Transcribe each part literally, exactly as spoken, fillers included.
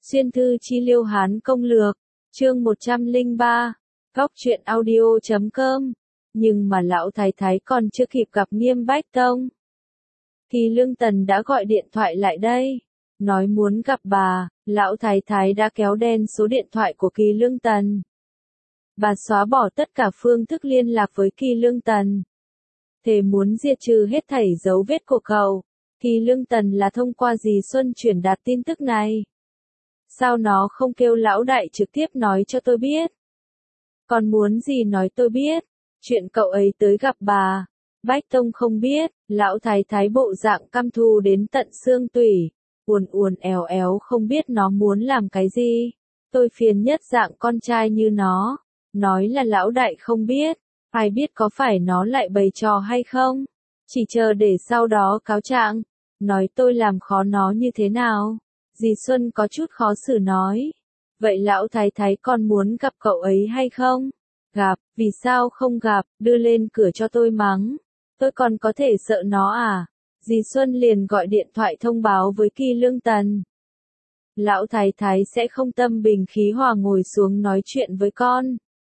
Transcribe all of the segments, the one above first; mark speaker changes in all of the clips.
Speaker 1: Xuyên thư chi liêu Hán công lược, chương một trăm lẻ ba, góc truyện audio chấm com. Nhưng mà lão thái thái còn chưa kịp gặp Nghiêm Bách Tông. Thì Lương Tần đã gọi điện thoại lại đây, nói muốn gặp bà, lão thái thái đã kéo đen số điện thoại của Kỳ Lương Tần. Bà xóa bỏ tất cả phương thức liên lạc với Kỳ Lương Tần. Thề muốn diệt trừ hết thảy dấu vết của cậu. Kỳ Lương Tần là thông qua dì Xuân truyền đạt tin tức này. Sao nó không kêu lão đại trực tiếp nói cho tôi biết? Còn muốn gì nói tôi biết? Chuyện cậu ấy tới gặp bà. Bách Tông không biết, lão thái thái bộ dạng căm thù đến tận xương tủy. Uồn uồn éo éo không biết nó muốn làm cái gì. Tôi phiền nhất dạng con trai như nó. Nói là lão đại không biết. Ai biết có phải nó lại bày trò hay không? Chỉ chờ để sau đó cáo trạng. Nói tôi làm khó nó như thế nào? Dì Xuân có chút khó xử nói. Vậy lão thái thái còn muốn gặp cậu ấy hay không? Gặp, vì sao không gặp, đưa lên cửa cho tôi mắng. Tôi còn có thể sợ nó à? Dì Xuân liền gọi điện thoại thông báo với Kỳ Lương Tần. Lão thái thái sẽ không tâm bình khí hòa ngồi xuống nói chuyện với con.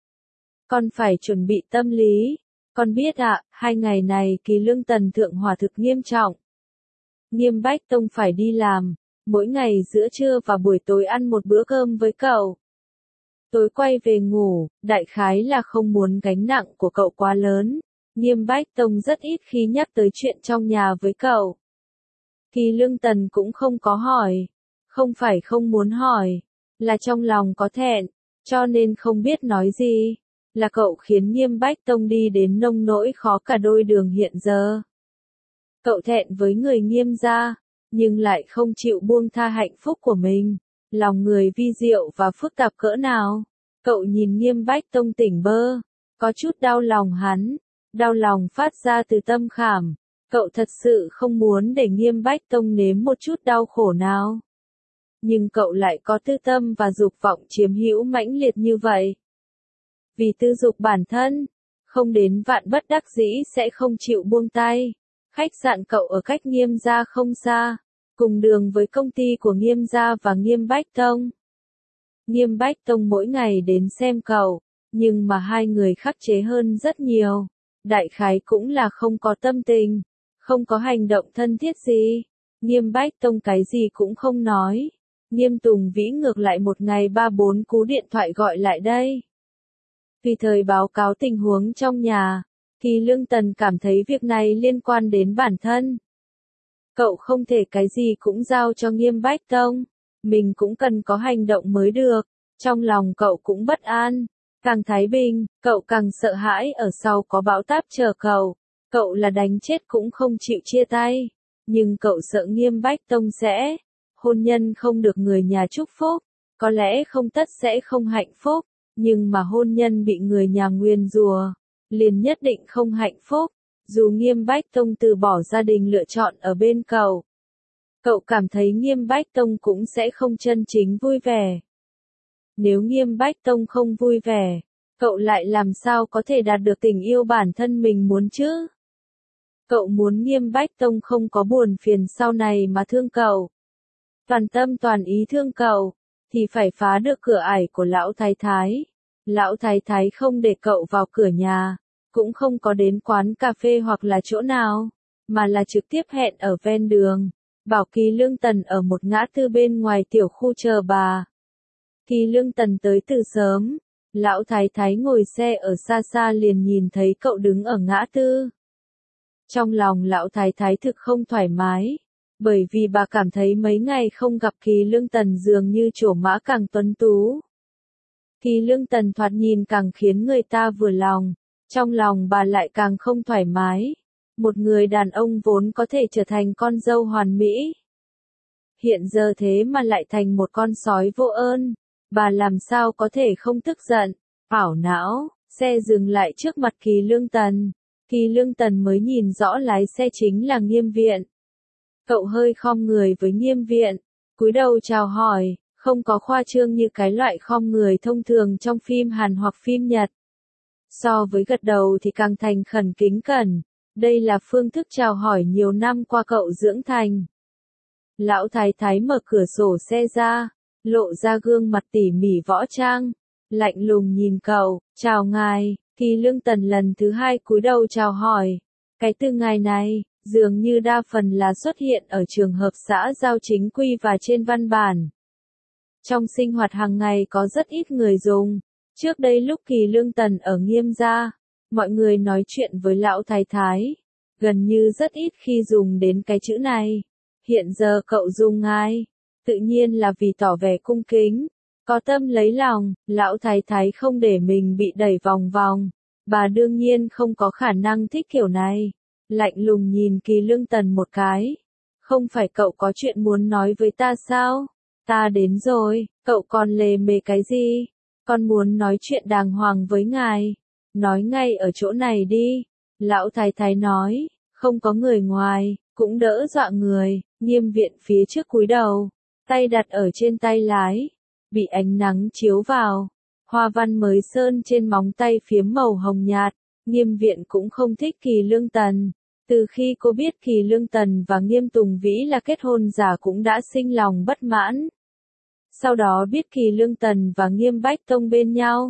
Speaker 1: Con phải chuẩn bị tâm lý. Con biết ạ, à, hai ngày này Kỳ Lương Tần thượng hỏa thực nghiêm trọng. Nghiêm Bách Tông phải đi làm. Mỗi ngày giữa trưa và buổi tối ăn một bữa cơm với cậu. Tối quay về ngủ, đại khái là không muốn gánh nặng của cậu quá lớn. Nghiêm Bách Tông rất ít khi nhắc tới chuyện trong nhà với cậu. Kỳ Lương Tần cũng không có hỏi. Không phải không muốn hỏi, là trong lòng có thẹn, cho nên không biết nói gì. Là cậu khiến Nghiêm Bách Tông đi đến nông nỗi khó cả đôi đường hiện giờ. Cậu thẹn với người Nghiêm gia, nhưng lại không chịu buông tha hạnh phúc của mình. Lòng người vi diệu và phức tạp cỡ nào. Cậu nhìn Nghiêm Bách Tông tỉnh bơ, có chút đau lòng hắn. Đau lòng phát ra từ tâm khảm. Cậu thật sự không muốn để Nghiêm Bách Tông nếm một chút đau khổ nào. Nhưng cậu lại có tư tâm và dục vọng chiếm hữu mãnh liệt như vậy. Vì tư dục bản thân, không đến vạn bất đắc dĩ sẽ không chịu buông tay. Khách sạn cậu ở cách Nghiêm gia không xa, cùng đường với công ty của Nghiêm gia và Nghiêm Bách Tông. Nghiêm Bách Tông mỗi ngày đến xem cậu, nhưng mà hai người khắc chế hơn rất nhiều. Đại khái cũng là không có tâm tình, không có hành động thân thiết gì. Nghiêm Bách Tông cái gì cũng không nói. Nghiêm Tùng Vĩ ngược lại một ngày ba bốn cú điện thoại gọi lại đây. Vì thời báo cáo tình huống trong nhà, thì Lương Tần cảm thấy việc này liên quan đến bản thân. Cậu không thể cái gì cũng giao cho Nghiêm Bách Tông, mình cũng cần có hành động mới được. Trong lòng cậu cũng bất an, càng thái bình, cậu càng sợ hãi ở sau có bão táp chờ cậu. Cậu là đánh chết cũng không chịu chia tay, nhưng cậu sợ Nghiêm Bách Tông sẽ, hôn nhân không được người nhà chúc phúc, có lẽ không tất sẽ không hạnh phúc, nhưng mà hôn nhân bị người nhà nguyền rủa, liền nhất định không hạnh phúc. Dù Nghiêm Bách Tông từ bỏ gia đình lựa chọn ở bên cậu, cậu cảm thấy Nghiêm Bách Tông cũng sẽ không chân chính vui vẻ. Nếu Nghiêm Bách Tông không vui vẻ, cậu lại làm sao có thể đạt được tình yêu bản thân mình muốn chứ? Cậu muốn Nghiêm Bách Tông không có buồn phiền sau này mà thương cậu. Toàn tâm toàn ý thương cậu, thì phải phá được cửa ải của lão thái thái. Lão thái thái không để cậu vào cửa nhà, cũng không có đến quán cà phê hoặc là chỗ nào, mà là trực tiếp hẹn ở ven đường. Bảo Kỳ Lương Tần ở một ngã tư bên ngoài tiểu khu chờ bà. Kỳ Lương Tần tới từ sớm, lão thái thái ngồi xe ở xa xa liền nhìn thấy cậu đứng ở ngã tư. Trong lòng lão thái thái thực không thoải mái, bởi vì bà cảm thấy mấy ngày không gặp Kỳ Lương Tần dường như trổ mã càng tuấn tú. Kỳ Lương Tần thoạt nhìn càng khiến người ta vừa lòng, trong lòng bà lại càng không thoải mái. Một người đàn ông vốn có thể trở thành con dâu hoàn mỹ, hiện giờ thế mà lại thành một con sói vô ơn. Bà làm sao có thể không tức giận, ảo não. Xe dừng lại trước mặt Kỳ Lương Tần. Kỳ Lương Tần mới nhìn rõ lái xe chính là Nghiêm Viện. Cậu hơi khom người với Nghiêm Viện, cúi đầu chào hỏi, không có khoa trương như cái loại khom người thông thường trong phim Hàn hoặc phim Nhật. So với gật đầu thì càng thành khẩn kính cẩn. Đây là phương thức chào hỏi nhiều năm qua cậu dưỡng thành. Lão thái thái mở cửa sổ xe ra, lộ ra gương mặt tỉ mỉ võ trang, lạnh lùng nhìn cậu, chào ngài, Kỳ Lương Tần lần thứ hai cúi đầu chào hỏi. Cái từ ngài này, dường như đa phần là xuất hiện ở trường hợp xã giao chính quy và trên văn bản. Trong sinh hoạt hàng ngày có rất ít người dùng. Trước đây lúc Kỳ Lương Tần ở Nghiêm gia, mọi người nói chuyện với lão thái thái, gần như rất ít khi dùng đến cái chữ này. Hiện giờ cậu dùng ngài, tự nhiên là vì tỏ vẻ cung kính, có tâm lấy lòng, lão thái thái không để mình bị đẩy vòng vòng. Bà đương nhiên không có khả năng thích kiểu này. Lạnh lùng nhìn Kỳ Lương Tần một cái. Không phải cậu có chuyện muốn nói với ta sao? Ta đến rồi, cậu còn lề mề cái gì? Con muốn nói chuyện đàng hoàng với ngài. Nói ngay ở chỗ này đi. Lão thái thái nói, không có người ngoài, cũng đỡ dọa người. Nghiêm viện phía trước cúi đầu, tay đặt ở trên tay lái, bị ánh nắng chiếu vào. Hoa văn mới sơn trên móng tay phiếm màu hồng nhạt. Nghiêm viện cũng không thích Kỳ Lương Tần. Từ khi cô biết Kỳ Lương Tần và Nghiêm Tùng Vĩ là kết hôn giả cũng đã sinh lòng bất mãn. Sau đó biết Kỳ Lương Tần và Nghiêm Bách Tông bên nhau.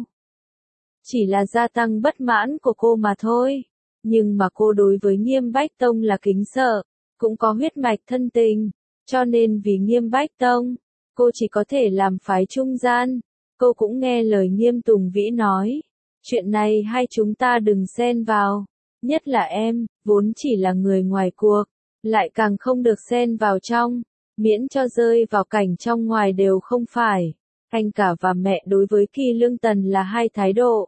Speaker 1: Chỉ là gia tăng bất mãn của cô mà thôi. Nhưng mà cô đối với Nghiêm Bách Tông là kính sợ, cũng có huyết mạch thân tình. Cho nên vì Nghiêm Bách Tông, cô chỉ có thể làm phái trung gian. Cô cũng nghe lời Nghiêm Tùng Vĩ nói. Chuyện này hai chúng ta đừng xen vào. Nhất là em, vốn chỉ là người ngoài cuộc, lại càng không được xen vào trong, miễn cho rơi vào cảnh trong ngoài đều không phải. Anh cả và mẹ đối với Kỳ Lương Tần là hai thái độ.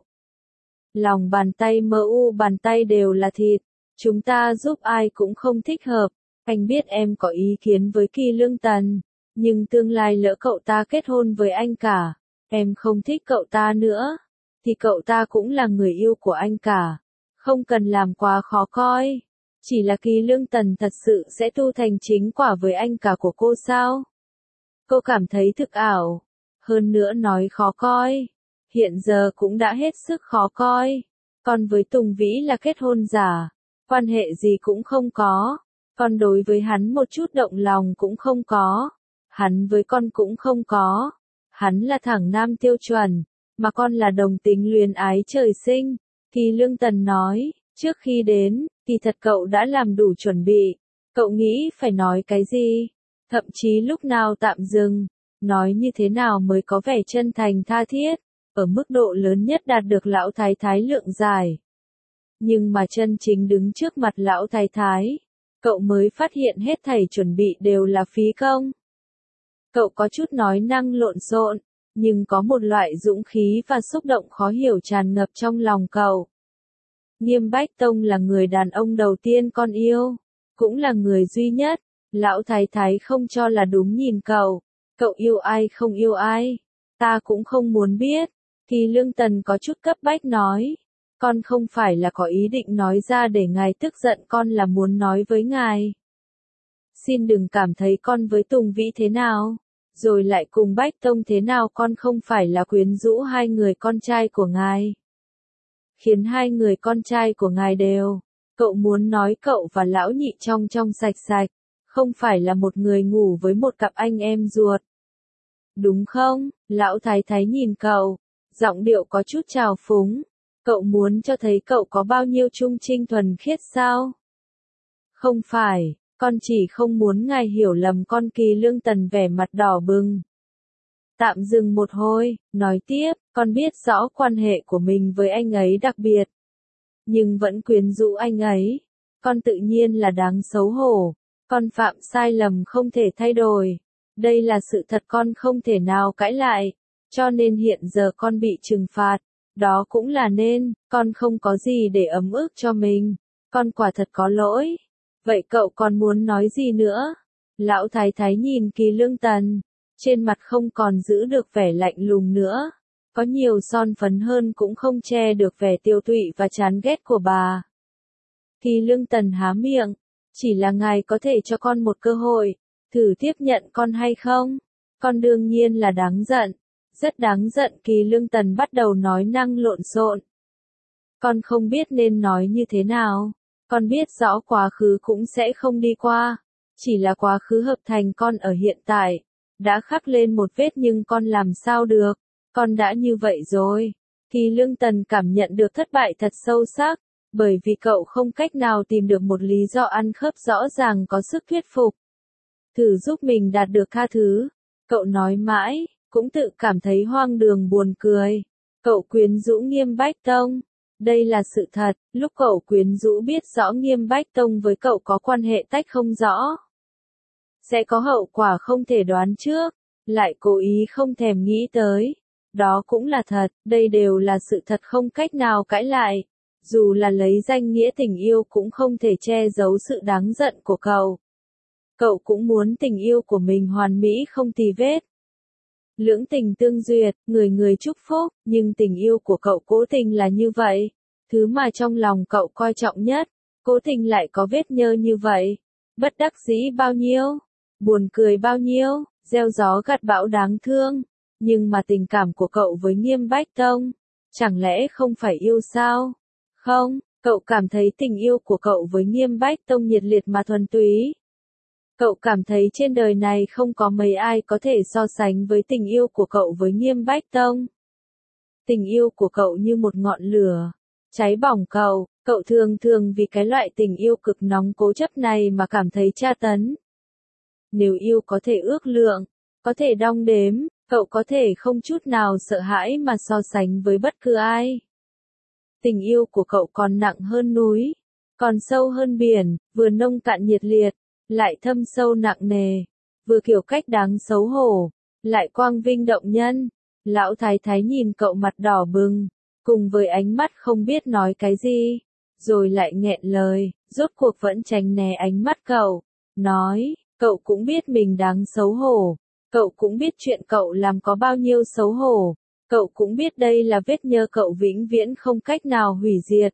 Speaker 1: Lòng bàn tay mơ u bàn tay đều là thịt, chúng ta giúp ai cũng không thích hợp. Anh biết em có ý kiến với Kỳ Lương Tần, nhưng tương lai lỡ cậu ta kết hôn với anh cả, em không thích cậu ta nữa, thì cậu ta cũng là người yêu của anh cả. Không cần làm quá khó coi. Chỉ là Kỳ Lương Tần thật sự sẽ tu thành chính quả với anh cả của cô sao? Cô cảm thấy thực ảo. Hơn nữa nói khó coi. Hiện giờ cũng đã hết sức khó coi. Còn với Tùng Vĩ là kết hôn giả. Quan hệ gì cũng không có. Còn đối với hắn một chút động lòng cũng không có. Hắn với con cũng không có. Hắn là thẳng nam tiêu chuẩn. Mà con là đồng tính luyến ái trời sinh. Kỳ Lương Tần nói, trước khi đến, thì thật cậu đã làm đủ chuẩn bị. Cậu nghĩ phải nói cái gì? Thậm chí lúc nào tạm dừng. Nói như thế nào mới có vẻ chân thành tha thiết. Ở mức độ lớn nhất đạt được lão thái thái lượng giải. Nhưng mà chân chính đứng trước mặt lão thái thái. Cậu mới phát hiện hết thảy chuẩn bị đều là phí công. Cậu có chút nói năng lộn xộn. Nhưng có một loại dũng khí và xúc động khó hiểu tràn ngập trong lòng cậu. Nghiêm Bách Tông là người đàn ông đầu tiên con yêu, cũng là người duy nhất. Lão thái thái không cho là đúng nhìn cậu. Cậu yêu ai không yêu ai, ta cũng không muốn biết. Kỳ Lương Tần có chút cấp bách nói. Con không phải là có ý định nói ra để ngài tức giận, con là muốn nói với ngài. Xin đừng cảm thấy con với Tùng Vĩ thế nào. Rồi lại cùng Bách Tông thế nào, con không phải là quyến rũ hai người con trai của ngài. Khiến hai người con trai của ngài đều. Cậu muốn nói cậu và lão nhị trong trong sạch sạch. Không phải là một người ngủ với một cặp anh em ruột. Đúng không? Lão thái thái nhìn cậu. Giọng điệu có chút trào phúng. Cậu muốn cho thấy cậu có bao nhiêu trung trinh thuần khiết sao? Không phải. Con chỉ không muốn ngài hiểu lầm con. Kỳ Lương Tần vẻ mặt đỏ bừng. Tạm dừng một hồi, nói tiếp, con biết rõ quan hệ của mình với anh ấy đặc biệt. Nhưng vẫn quyến rũ anh ấy. Con tự nhiên là đáng xấu hổ. Con phạm sai lầm không thể thay đổi. Đây là sự thật con không thể nào cãi lại. Cho nên hiện giờ con bị trừng phạt. Đó cũng là nên, con không có gì để ấm ức cho mình. Con quả thật có lỗi. Vậy cậu còn muốn nói gì nữa? Lão thái thái nhìn Kỳ Lương Tần. Trên mặt không còn giữ được vẻ lạnh lùng nữa. Có nhiều son phấn hơn cũng không che được vẻ tiêu tụy và chán ghét của bà. Kỳ Lương Tần há miệng. Chỉ là ngài có thể cho con một cơ hội. Thử tiếp nhận con hay không? Con đương nhiên là đáng giận. Rất đáng giận. Kỳ Lương Tần bắt đầu nói năng lộn xộn. Con không biết nên nói như thế nào. Con biết rõ quá khứ cũng sẽ không đi qua. Chỉ là quá khứ hợp thành con ở hiện tại. đã khắc lên một vết nhưng con làm sao được, con đã như vậy rồi. Kỳ Lương Tần cảm nhận được thất bại thật sâu sắc, bởi vì cậu không cách nào tìm được một lý do ăn khớp rõ ràng có sức thuyết phục. Thử giúp mình đạt được tha thứ, cậu nói mãi, cũng tự cảm thấy hoang đường buồn cười. Cậu quyến rũ Nghiêm Bách Tông. Đây là sự thật, lúc cậu quyến rũ biết rõ Nghiêm Bách Tông với cậu có quan hệ tách không rõ. Sẽ có hậu quả không thể đoán trước, lại cố ý không thèm nghĩ tới. Đó cũng là thật, đây đều là sự thật không cách nào cãi lại. Dù là lấy danh nghĩa tình yêu cũng không thể che giấu sự đáng giận của cậu. Cậu cũng muốn tình yêu của mình hoàn mỹ không tì vết. Lưỡng tình tương duyệt, người người chúc phúc, nhưng tình yêu của cậu cố tình là như vậy. Thứ mà trong lòng cậu coi trọng nhất, cố tình lại có vết nhơ như vậy. Bất đắc dĩ bao nhiêu, buồn cười bao nhiêu, gieo gió gặt bão đáng thương. Nhưng mà tình cảm của cậu với Nghiêm Bách Tông, chẳng lẽ không phải yêu sao? Không, cậu cảm thấy tình yêu của cậu với Nghiêm Bách Tông nhiệt liệt mà thuần túy. Cậu cảm thấy trên đời này không có mấy ai có thể so sánh với tình yêu của cậu với Nghiêm Bách Tông. Tình yêu của cậu như một ngọn lửa, cháy bỏng cậu, cậu thường thường vì cái loại tình yêu cực nóng cố chấp này mà cảm thấy tra tấn. Nếu yêu có thể ước lượng, có thể đong đếm, cậu có thể không chút nào sợ hãi mà so sánh với bất cứ ai. Tình yêu của cậu còn nặng hơn núi, còn sâu hơn biển, vừa nông cạn nhiệt liệt, lại thâm sâu nặng nề, vừa kiểu cách đáng xấu hổ, lại quang vinh động nhân. Lão thái thái nhìn cậu mặt đỏ bừng, cùng với ánh mắt không biết nói cái gì, rồi lại nghẹn lời, rốt cuộc vẫn tránh né ánh mắt cậu, nói, cậu cũng biết mình đáng xấu hổ, cậu cũng biết chuyện cậu làm có bao nhiêu xấu hổ, cậu cũng biết đây là vết nhơ cậu vĩnh viễn không cách nào hủy diệt.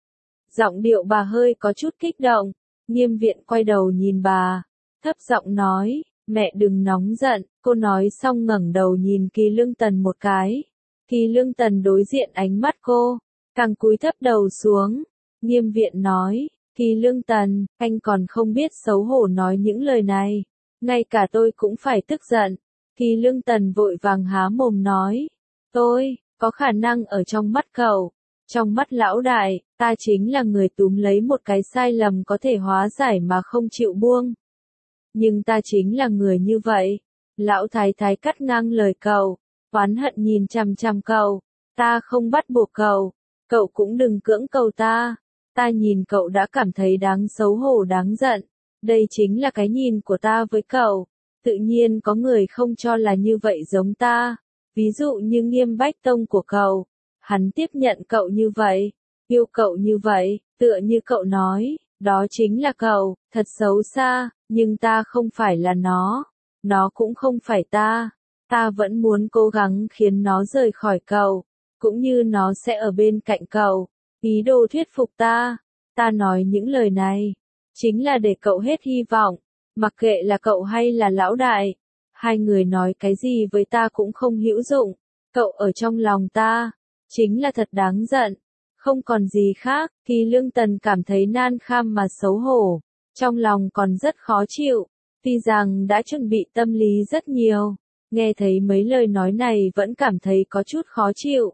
Speaker 1: Giọng điệu bà hơi có chút kích động. Nghiêm Viện quay đầu nhìn bà, thấp giọng nói, mẹ đừng nóng giận. Cô nói xong ngẩng đầu nhìn Kỳ Lương Tần một cái. Kỳ Lương Tần đối diện ánh mắt cô, càng cúi thấp đầu xuống. Nghiêm Viện nói, Kỳ Lương Tần, anh còn không biết xấu hổ nói những lời này. Ngay cả tôi cũng phải tức giận. Kỳ Lương Tần vội vàng há mồm nói, tôi, có khả năng ở trong mắt cậu. Trong mắt lão đại, ta chính là người túm lấy một cái sai lầm có thể hóa giải mà không chịu buông. Nhưng ta chính là người như vậy. Lão thái thái cắt ngang lời cậu, oán hận nhìn chằm chằm cậu. Ta không bắt buộc cậu, cậu cũng đừng cưỡng cầu ta. Ta nhìn cậu đã cảm thấy đáng xấu hổ đáng giận. Đây chính là cái nhìn của ta với cậu. Tự nhiên có người không cho là như vậy giống ta. Ví dụ như Nghiêm Bách Tông của cậu. Hắn tiếp nhận cậu như vậy, yêu cậu như vậy, tựa như cậu nói, đó chính là cậu, thật xấu xa, nhưng ta không phải là nó, nó cũng không phải ta, ta vẫn muốn cố gắng khiến nó rời khỏi cậu, cũng như nó sẽ ở bên cạnh cậu, ý đồ thuyết phục ta, ta nói những lời này, chính là để cậu hết hy vọng, mặc kệ là cậu hay là lão đại, hai người nói cái gì với ta cũng không hữu dụng, cậu ở trong lòng ta. Chính là thật đáng giận, không còn gì khác. Kỳ Lương Tần cảm thấy nan kham mà xấu hổ, trong lòng còn rất khó chịu, tuy rằng đã chuẩn bị tâm lý rất nhiều, nghe thấy mấy lời nói này vẫn cảm thấy có chút khó chịu.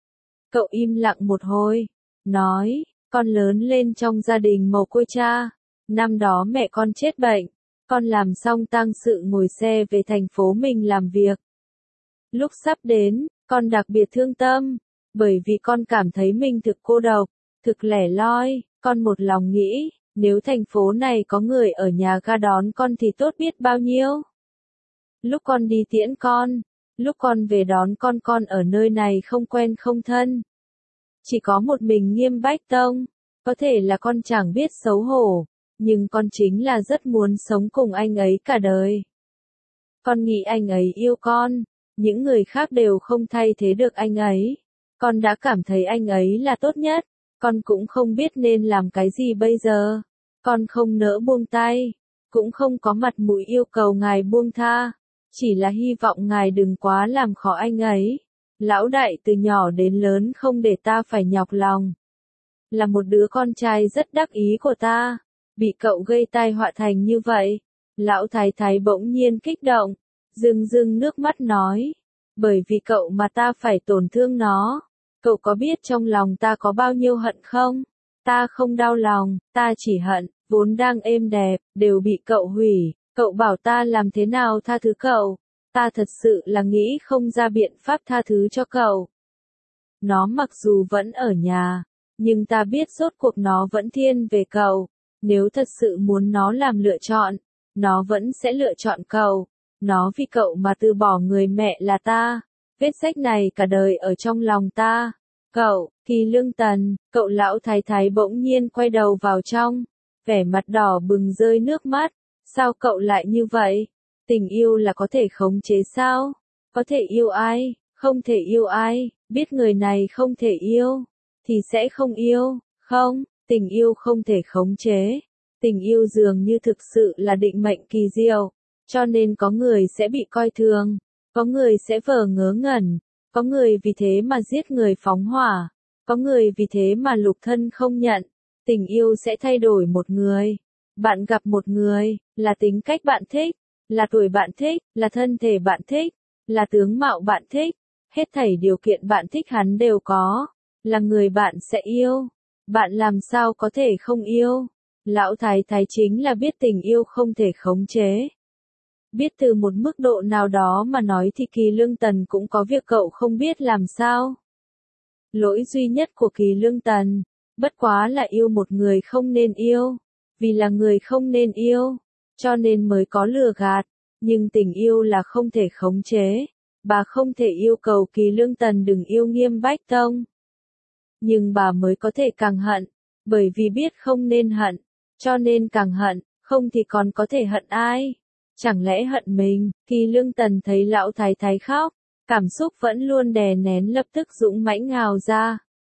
Speaker 1: Cậu im lặng một hồi, nói, con lớn lên trong gia đình mồ côi cha, năm đó mẹ con chết bệnh, con làm xong tang sự ngồi xe về thành phố mình làm việc. Lúc sắp đến, con đặc biệt thương tâm. Bởi vì con cảm thấy mình thực cô độc, thực lẻ loi, con một lòng nghĩ, nếu thành phố này có người ở nhà ga đón con thì tốt biết bao nhiêu. Lúc con đi tiễn con, lúc con về đón con con ở nơi này không quen không thân. Chỉ có một mình Nghiêm Bách Tông, có thể là con chẳng biết xấu hổ, nhưng con chính là rất muốn sống cùng anh ấy cả đời. Con nghĩ anh ấy yêu con, những người khác đều không thay thế được anh ấy. Con đã cảm thấy anh ấy là tốt nhất, con cũng không biết nên làm cái gì bây giờ. Con không nỡ buông tay, cũng không có mặt mũi yêu cầu ngài buông tha, chỉ là hy vọng ngài đừng quá làm khó anh ấy. Lão đại từ nhỏ đến lớn không để ta phải nhọc lòng. Là một đứa con trai rất đắc ý của ta, bị cậu gây tai họa thành như vậy. Lão thái thái bỗng nhiên kích động, rưng rưng nước mắt nói. Bởi vì cậu mà ta phải tổn thương nó. Cậu có biết trong lòng ta có bao nhiêu hận không? Ta không đau lòng, ta chỉ hận, vốn đang êm đẹp, đều bị cậu hủy. Cậu bảo ta làm thế nào tha thứ cậu? Ta thật sự là nghĩ không ra biện pháp tha thứ cho cậu. Nó mặc dù vẫn ở nhà, nhưng ta biết rốt cuộc nó vẫn thiên về cậu. Nếu thật sự muốn nó làm lựa chọn, nó vẫn sẽ lựa chọn cậu. Nó vì cậu mà từ bỏ người mẹ là ta. Vết rách này cả đời ở trong lòng ta. Cậu, Kỳ Lương Tần, cậu lão thái thái bỗng nhiên quay đầu vào trong. Vẻ mặt đỏ bừng rơi nước mắt. Sao cậu lại như vậy? Tình yêu là có thể khống chế sao? Có thể yêu ai? Không thể yêu ai? Biết người này không thể yêu, thì sẽ không yêu. Không, tình yêu không thể khống chế. Tình yêu dường như thực sự là định mệnh kỳ diệu. Cho nên có người sẽ bị coi thường, có người sẽ vờ ngớ ngẩn, có người vì thế mà giết người phóng hỏa, có người vì thế mà lục thân không nhận. Tình yêu sẽ thay đổi một người. Bạn gặp một người, là tính cách bạn thích, là tuổi bạn thích, là thân thể bạn thích, là tướng mạo bạn thích, hết thảy điều kiện bạn thích hắn đều có, là người bạn sẽ yêu. Bạn làm sao có thể không yêu? Lão thái thái chính là biết tình yêu không thể khống chế. Biết từ một mức độ nào đó mà nói thì Kỳ Lương Tần cũng có việc cậu không biết làm sao. Lỗi duy nhất của Kỳ Lương Tần, bất quá là yêu một người không nên yêu. Vì là người không nên yêu, cho nên mới có lừa gạt. Nhưng tình yêu là không thể khống chế. Bà không thể yêu cầu Kỳ Lương Tần đừng yêu Nghiêm Bách Tông. Nhưng bà mới có thể càng hận. Bởi vì biết không nên hận, cho nên càng hận, không thì còn có thể hận ai? Chẳng lẽ hận mình? Kỳ Lương Tần thấy lão thái thái khóc, cảm xúc vẫn luôn đè nén lập tức dũng mãnh ngào ra.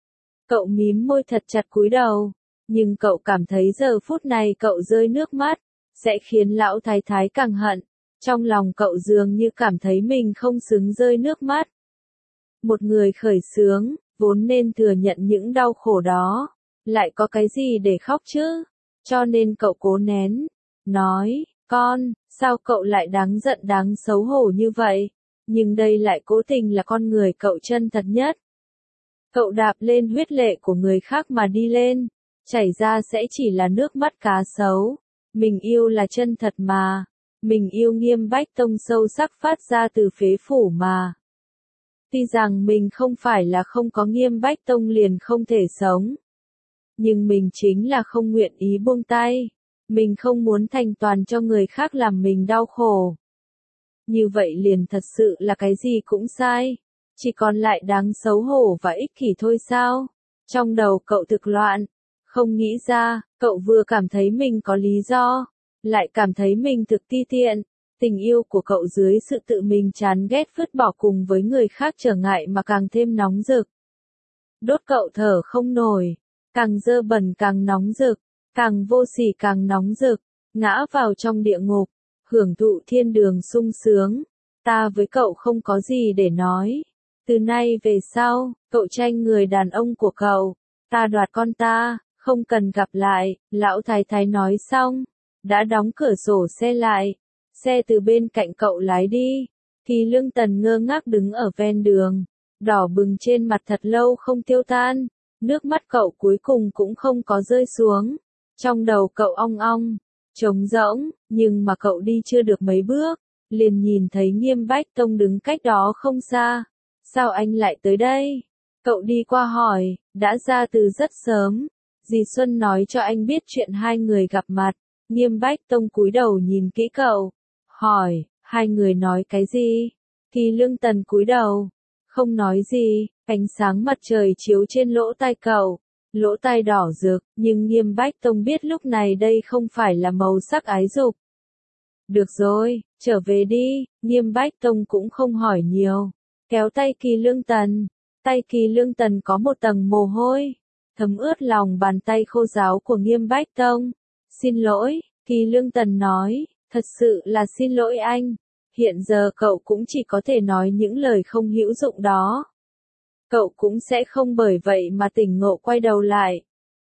Speaker 1: Cậu mím môi thật chặt cúi đầu, nhưng cậu cảm thấy giờ phút này cậu rơi nước mắt, sẽ khiến lão thái thái càng hận. Trong lòng cậu dường như cảm thấy mình không xứng rơi nước mắt. Một người khởi xướng, vốn nên thừa nhận những đau khổ đó, lại có cái gì để khóc chứ? Cho nên cậu cố nén, nói, con, sao cậu lại đáng giận đáng xấu hổ như vậy? Nhưng đây lại cố tình là con người cậu chân thật nhất. Cậu đạp lên huyết lệ của người khác mà đi lên, chảy ra sẽ chỉ là nước mắt cá sấu. Mình yêu là chân thật mà. Mình yêu Nghiêm Bách Tông sâu sắc phát ra từ phế phủ mà. Tuy rằng mình không phải là không có Nghiêm Bách Tông liền không thể sống. Nhưng mình chính là không nguyện ý buông tay. Mình không muốn thành toàn cho người khác làm mình đau khổ. Như vậy liền thật sự là cái gì cũng sai. Chỉ còn lại đáng xấu hổ và ích kỷ thôi sao? Trong đầu cậu thực loạn. Không nghĩ ra, cậu vừa cảm thấy mình có lý do, lại cảm thấy mình thực ti tiện. Tình yêu của cậu dưới sự tự mình chán ghét vứt bỏ cùng với người khác trở ngại mà càng thêm nóng rực. Đốt cậu thở không nổi, càng dơ bẩn càng nóng rực, càng vô sỉ càng nóng rực, ngã vào trong địa ngục, hưởng thụ thiên đường sung sướng. Ta với cậu không có gì để nói. Từ nay về sau, cậu tranh người đàn ông của cậu, ta đoạt con ta, không cần gặp lại. Lão thái thái nói xong, đã đóng cửa sổ xe lại, xe từ bên cạnh cậu lái đi. Kỳ Lương Tần ngơ ngác đứng ở ven đường, đỏ bừng trên mặt thật lâu không tiêu tan, nước mắt cậu cuối cùng cũng không có rơi xuống. Trong đầu cậu ong ong, trống rỗng, nhưng mà cậu đi chưa được mấy bước, liền nhìn thấy Nghiêm Bách Tông đứng cách đó không xa. Sao anh lại tới đây? Cậu đi qua hỏi, đã ra từ rất sớm. Dì Xuân nói cho anh biết chuyện hai người gặp mặt. Nghiêm Bách Tông cúi đầu nhìn kỹ cậu, hỏi, hai người nói cái gì? Kỳ Lương Tần cúi đầu, không nói gì. Ánh sáng mặt trời chiếu trên lỗ tai cậu, lỗ tai đỏ rực, nhưng Nghiêm Bách Tông biết lúc này đây không phải là màu sắc ái dục. Được rồi, trở về đi. Nghiêm Bách Tông cũng không hỏi nhiều, kéo tay Kỳ Lương Tần. Tay Kỳ Lương Tần có một tầng mồ hôi, thấm ướt lòng bàn tay khô ráo của Nghiêm Bách Tông. Xin lỗi, Kỳ Lương Tần nói, thật sự là xin lỗi anh. Hiện giờ cậu cũng chỉ có thể nói những lời không hữu dụng đó. Cậu cũng sẽ không bởi vậy mà tỉnh ngộ quay đầu lại.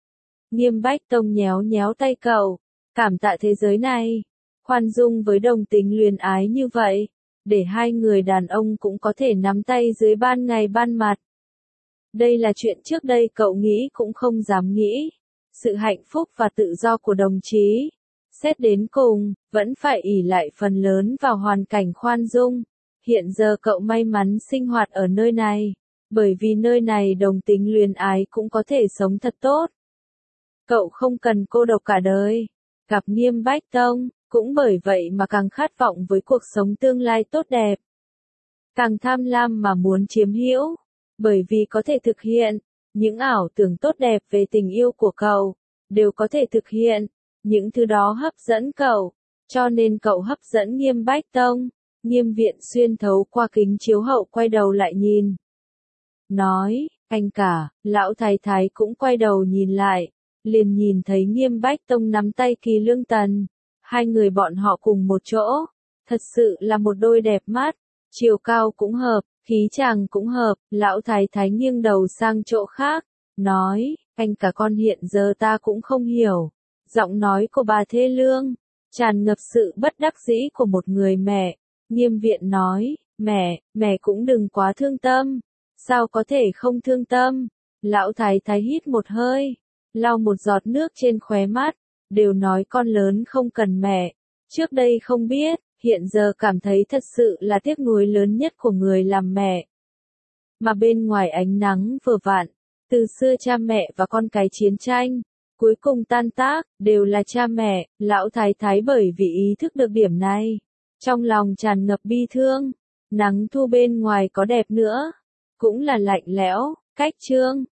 Speaker 1: Nghiêm Bách Tông nhéo nhéo tay cậu, cảm tạ thế giới này, khoan dung với đồng tình luyến ái như vậy. để hai người đàn ông cũng có thể nắm tay dưới ban ngày ban mặt. Đây là chuyện trước đây cậu nghĩ cũng không dám nghĩ. Sự hạnh phúc và tự do của đồng chí, xét đến cùng, vẫn phải ỷ lại phần lớn vào hoàn cảnh khoan dung. Hiện giờ cậu may mắn sinh hoạt ở nơi này, bởi vì nơi này đồng tính luyến ái cũng có thể sống thật tốt. Cậu không cần cô độc cả đời. Gặp Nghiêm Bách Tông, cũng bởi vậy mà càng khát vọng với cuộc sống tương lai tốt đẹp. Càng tham lam mà muốn chiếm hữu, bởi vì có thể thực hiện, những ảo tưởng tốt đẹp về tình yêu của cậu, đều có thể thực hiện, những thứ đó hấp dẫn cậu, cho nên cậu hấp dẫn Nghiêm Bách Tông. Nghiêm Viện xuyên thấu qua kính chiếu hậu quay đầu lại nhìn. Nói, anh cả, lão thái thái cũng quay đầu nhìn lại, liền nhìn thấy Nghiêm Bách Tông nắm tay Kỳ Lương Tần. Hai người bọn họ cùng một chỗ, thật sự là một đôi đẹp mắt, chiều cao cũng hợp, khí chàng cũng hợp. Lão thái thái nghiêng đầu sang chỗ khác, nói, anh cả con hiện giờ ta cũng không hiểu. Giọng nói của bà thê lương, tràn ngập sự bất đắc dĩ của một người mẹ. Nghiêm Viện nói, mẹ, mẹ cũng đừng quá thương tâm. Sao có thể không thương tâm? Lão thái thái hít một hơi, lau một giọt nước trên khóe mắt, đều nói con lớn không cần mẹ. Trước đây không biết, hiện giờ cảm thấy thật sự là tiếc nuối lớn nhất của người làm mẹ. Mà bên ngoài ánh nắng vừa vặn, từ xưa cha mẹ và con cái chiến tranh, cuối cùng tan tác, đều là cha mẹ. Lão thái thái bởi vì ý thức được điểm này, trong lòng tràn ngập bi thương. Nắng thu bên ngoài có đẹp nữa, cũng là lạnh lẽo. Cách chương